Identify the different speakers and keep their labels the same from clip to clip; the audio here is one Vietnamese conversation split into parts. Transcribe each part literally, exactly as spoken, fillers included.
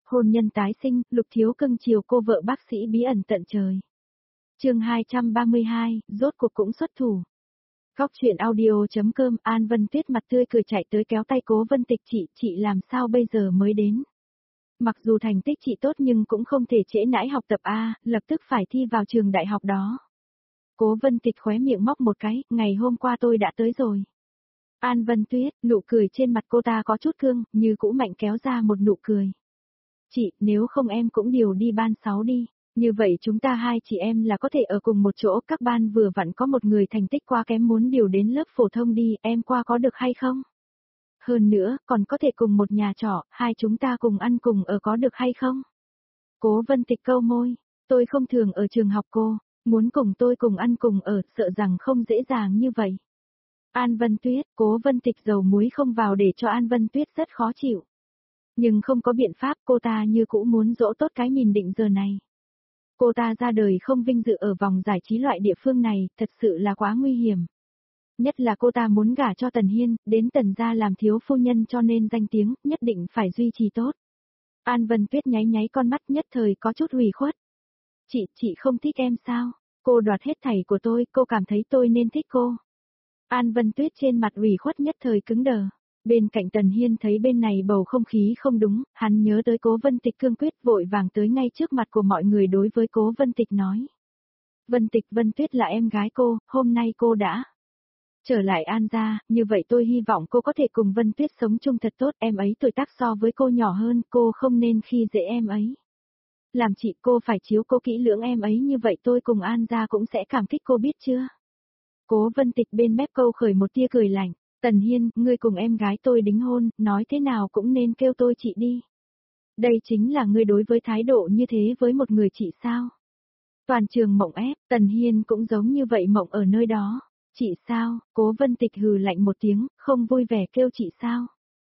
Speaker 1: Hôn nhân tái sinh, Lục Thiếu cưng chiều cô vợ bác sĩ bí ẩn tận trời. Chương hai trăm ba mươi hai, rốt cuộc cũng xuất thủ. Góc truyện audio.com. An Vân Tuyết mặt tươi cười chạy tới kéo tay Cố Vân Tịch. Chị, chị làm sao bây giờ mới đến? Mặc dù thành tích chị tốt nhưng cũng không thể trễ nải học tập a, lập tức phải thi vào trường đại học đó. Cố Vân Tịch khóe miệng móc một cái, ngày hôm qua tôi đã tới rồi. An Vân Tuyết, nụ cười trên mặt cô ta có chút cương, như cũ mạnh kéo ra một nụ cười. Chị, nếu không em cũng điều đi ban sáu đi, như vậy chúng ta hai chị em là có thể ở cùng một chỗ, các ban vừa vặn có một người thành tích quá kém muốn điều đến lớp phổ thông đi, em qua có được hay không? Hơn nữa, còn có thể cùng một nhà trọ, hai chúng ta cùng ăn cùng ở có được hay không? Cố Vân Tịch câu môi, tôi không thường ở trường học cô, muốn cùng tôi cùng ăn cùng ở, sợ rằng không dễ dàng như vậy. An Vân Tuyết, Cố Vân Tịch dầu muối không vào để cho An Vân Tuyết rất khó chịu. Nhưng không có biện pháp, cô ta như cũ muốn dỗ tốt cái mìn định giờ này. Cô ta ra đời không vinh dự ở vòng giải trí loại địa phương này, thật sự là quá nguy hiểm. Nhất là cô ta muốn gả cho Tần Hiên, đến Tần gia làm thiếu phu nhân cho nên danh tiếng, nhất định phải duy trì tốt. An Vân Tuyết nháy nháy con mắt nhất thời có chút hủy khuất. Chị, chị không thích em sao? Cô đoạt hết thảy của tôi, cô cảm thấy tôi nên thích cô. An Vân Tuyết trên mặt hủy khuất nhất thời cứng đờ. Bên cạnh Tần Hiên thấy bên này bầu không khí không đúng, hắn nhớ tới Cố Vân Tịch cương quyết vội vàng tới ngay trước mặt của mọi người đối với Cố Vân Tịch nói. Vân Tịch, Vân Tuyết là em gái cô, hôm nay cô đã trở lại An gia, như vậy tôi hy vọng cô có thể cùng Vân Tuyết sống chung thật tốt, em ấy tuổi tác so với cô nhỏ hơn, cô không nên khi dễ em ấy. Làm chị cô phải chiếu cố kỹ lưỡng em ấy, như vậy tôi cùng An gia cũng sẽ cảm kích cô, biết chưa? Cố Vân Tịch bên mép câu khởi một tia cười lạnh. Tần Hiên, ngươi cùng em gái tôi đính hôn, nói thế nào cũng nên kêu tôi chị đi. Đây chính là ngươi đối với thái độ như thế với một người chị sao? Toàn trường mộng ép, Tần Hiên cũng giống như vậy mộng ở nơi đó. Chị sao? Cố Vân Tịch hừ lạnh một tiếng, không vui vẻ kêu chị sao?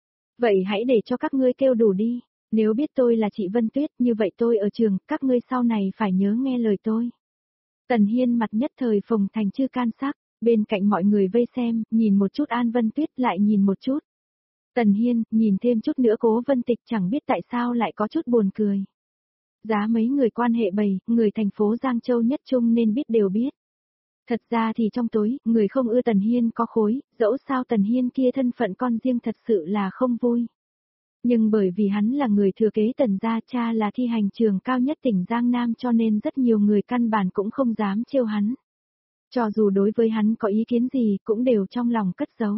Speaker 1: Vậy hãy để cho các ngươi kêu đủ đi. Nếu biết tôi là chị Vân Tuyết, như vậy tôi ở trường, các ngươi sau này phải nhớ nghe lời tôi. Tần Hiên mặt nhất thời phồng thành chư can sắc. Bên cạnh mọi người vây xem, nhìn một chút An Vân Tuyết lại nhìn một chút. Tần Hiên, nhìn thêm chút nữa Cố Vân Tịch chẳng biết tại sao lại có chút buồn cười. Giá mấy người quan hệ bầy, người thành phố Giang Châu nhất trung nên biết đều biết. Thật ra thì trong tối, người không ưa Tần Hiên có khối, dẫu sao Tần Hiên kia thân phận con riêng thật sự là không vui. Nhưng bởi vì hắn là người thừa kế Tần gia, cha là thi hành trường cao nhất tỉnh Giang Nam cho nên rất nhiều người căn bản cũng không dám trêu hắn. Cho dù đối với hắn có ý kiến gì cũng đều trong lòng cất giấu.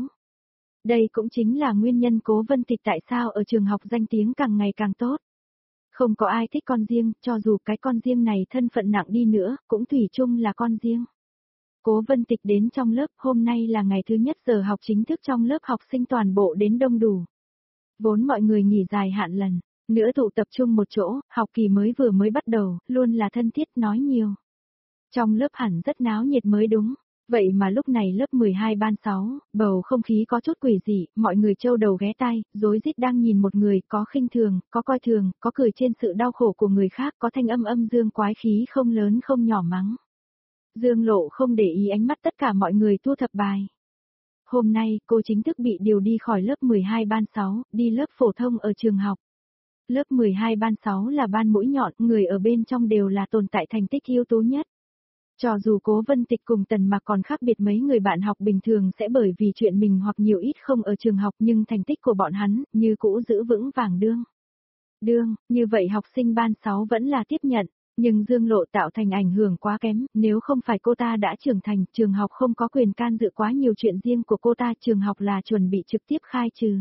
Speaker 1: Đây cũng chính là nguyên nhân Cố Vân Tịch tại sao ở trường học danh tiếng càng ngày càng tốt. Không có ai thích con riêng, cho dù cái con riêng này thân phận nặng đi nữa, cũng thủy chung là con riêng. Cố Vân Tịch đến trong lớp, hôm nay là ngày thứ nhất giờ học chính thức trong lớp học sinh toàn bộ đến đông đủ. Vốn mọi người nghỉ dài hạn lần, nữa tụ tập trung một chỗ, học kỳ mới vừa mới bắt đầu, luôn là thân thiết nói nhiều. Trong lớp hẳn rất náo nhiệt mới đúng, vậy mà lúc này lớp mười hai ban sáu, bầu không khí có chút quỷ dị, mọi người trâu đầu ghé tai, rối rít đang nhìn một người, có khinh thường, có coi thường, có cười trên sự đau khổ của người khác, có thanh âm âm dương quái khí không lớn không nhỏ mắng. Dương Lộ không để ý ánh mắt tất cả mọi người thu thập bài. Hôm nay, cô chính thức bị điều đi khỏi lớp mười hai ban sáu, đi lớp phổ thông ở trường học. Lớp mười hai ban sáu là ban mũi nhọn, người ở bên trong đều là tồn tại thành tích ưu tú nhất. Cho dù Cố Vân Tịch cùng Tần Mạc còn khác biệt mấy người bạn học bình thường sẽ bởi vì chuyện mình hoặc nhiều ít không ở trường học, nhưng thành tích của bọn hắn, như cũ giữ vững vàng đương. Đương, như vậy học sinh ban sáu vẫn là tiếp nhận, nhưng Dương Lộ tạo thành ảnh hưởng quá kém, nếu không phải cô ta đã trưởng thành, trường học không có quyền can dự quá nhiều chuyện riêng của cô ta, trường học là chuẩn bị trực tiếp khai trừ.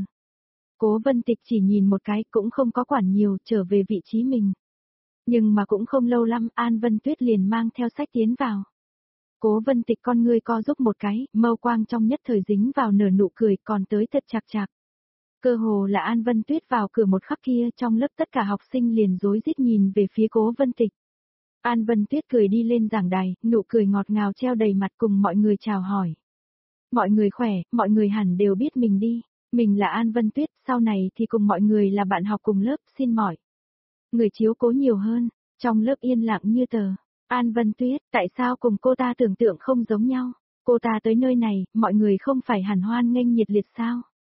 Speaker 1: Cố Vân Tịch chỉ nhìn một cái cũng không có quản nhiều, trở về vị trí mình. Nhưng mà cũng không lâu lắm, An Vân Tuyết liền mang theo sách tiến vào. Cố Vân Tịch con ngươi co giúp một cái, mâu quang trong nhất thời dính vào nở nụ cười, còn tới thật chạc chạc. Cơ hồ là An Vân Tuyết vào cửa một khắc kia, trong lớp tất cả học sinh liền rối rít nhìn về phía Cố Vân Tịch. An Vân Tuyết cười đi lên giảng đài, nụ cười ngọt ngào treo đầy mặt cùng mọi người chào hỏi. Mọi người khỏe, mọi người hẳn đều biết mình đi, mình là An Vân Tuyết, sau này thì cùng mọi người là bạn học cùng lớp, xin mỏi. Người chiếu cố nhiều hơn, trong lớp yên lặng như tờ. An Vân Tuyết, tại sao cùng cô ta tưởng tượng không giống nhau? Cô ta tới nơi này, mọi người không phải hẳn hoan nghênh nhiệt liệt sao?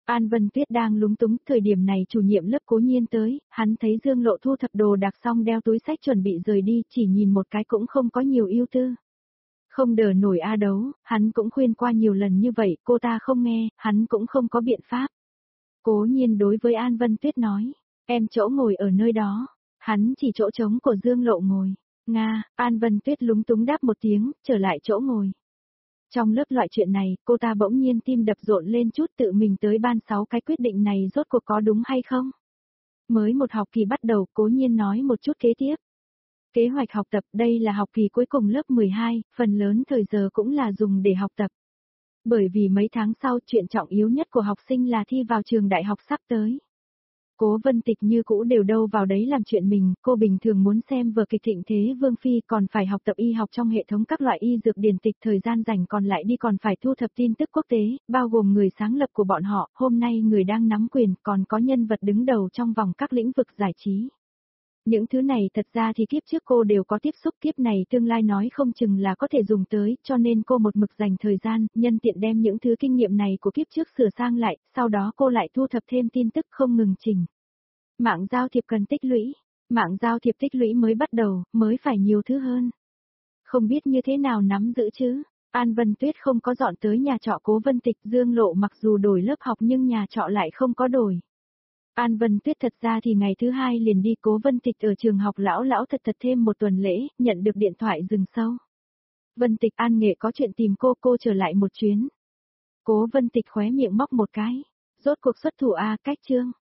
Speaker 1: An Vân Tuyết đang lúng túng, thời điểm này chủ nhiệm lớp Cố Nhiên tới, hắn thấy Dương Lộ thu thập đồ đạc xong đeo túi sách chuẩn bị rời đi, chỉ nhìn một cái cũng không có nhiều ưu tư. Không đỡ nổi A Đấu, hắn cũng khuyên qua nhiều lần như vậy, cô ta không nghe, hắn cũng không có biện pháp. Cố Nhiên đối với An Vân Tuyết nói, em chỗ ngồi ở nơi đó, hắn chỉ chỗ trống của Dương Lộ ngồi. Nga, An Vân Tuyết lúng túng đáp một tiếng, trở lại chỗ ngồi. Trong lớp loại chuyện này, cô ta bỗng nhiên tim đập rộn lên chút, tự mình tới ban sáu cái quyết định này rốt cuộc có đúng hay không? Mới một học kỳ bắt đầu, Cố Nhiên nói một chút kế tiếp. Kế hoạch học tập, đây là học kỳ cuối cùng lớp mười hai, phần lớn thời giờ cũng là dùng để học tập. Bởi vì mấy tháng sau, chuyện trọng yếu nhất của học sinh là thi vào trường đại học sắp tới. Cố Vân Tịch như cũ đều đâu vào đấy làm chuyện mình, cô bình thường muốn xem vở kịch Thịnh Thế Vương Phi, còn phải học tập y học trong hệ thống các loại y dược điển tịch, thời gian rảnh còn lại đi còn phải thu thập tin tức quốc tế, bao gồm người sáng lập của bọn họ, hôm nay người đang nắm quyền, còn có nhân vật đứng đầu trong vòng các lĩnh vực giải trí. Những thứ này thật ra thì kiếp trước cô đều có tiếp xúc, kiếp này tương lai nói không chừng là có thể dùng tới, cho nên cô một mực dành thời gian, nhân tiện đem những thứ kinh nghiệm này của kiếp trước sửa sang lại, sau đó cô lại thu thập thêm tin tức không ngừng chỉnh. Mạng giao thiệp cần tích lũy, mạng giao thiệp tích lũy mới bắt đầu, mới phải nhiều thứ hơn. Không biết như thế nào nắm giữ chứ, An Vân Tuyết không có dọn tới nhà trọ Cố Vân Tịch, Dương Lộ mặc dù đổi lớp học nhưng nhà trọ lại không có đổi. An Vân Tuyết thật ra thì ngày thứ hai liền đi, Cố Vân Tịch ở trường học lão lão thật thật thêm một tuần lễ, nhận được điện thoại dừng sâu. Vân Tịch, An Nghệ có chuyện tìm cô, cô trở lại một chuyến. Cố Vân Tịch khóe miệng móc một cái. Rốt cuộc xuất thủ a, cách chương.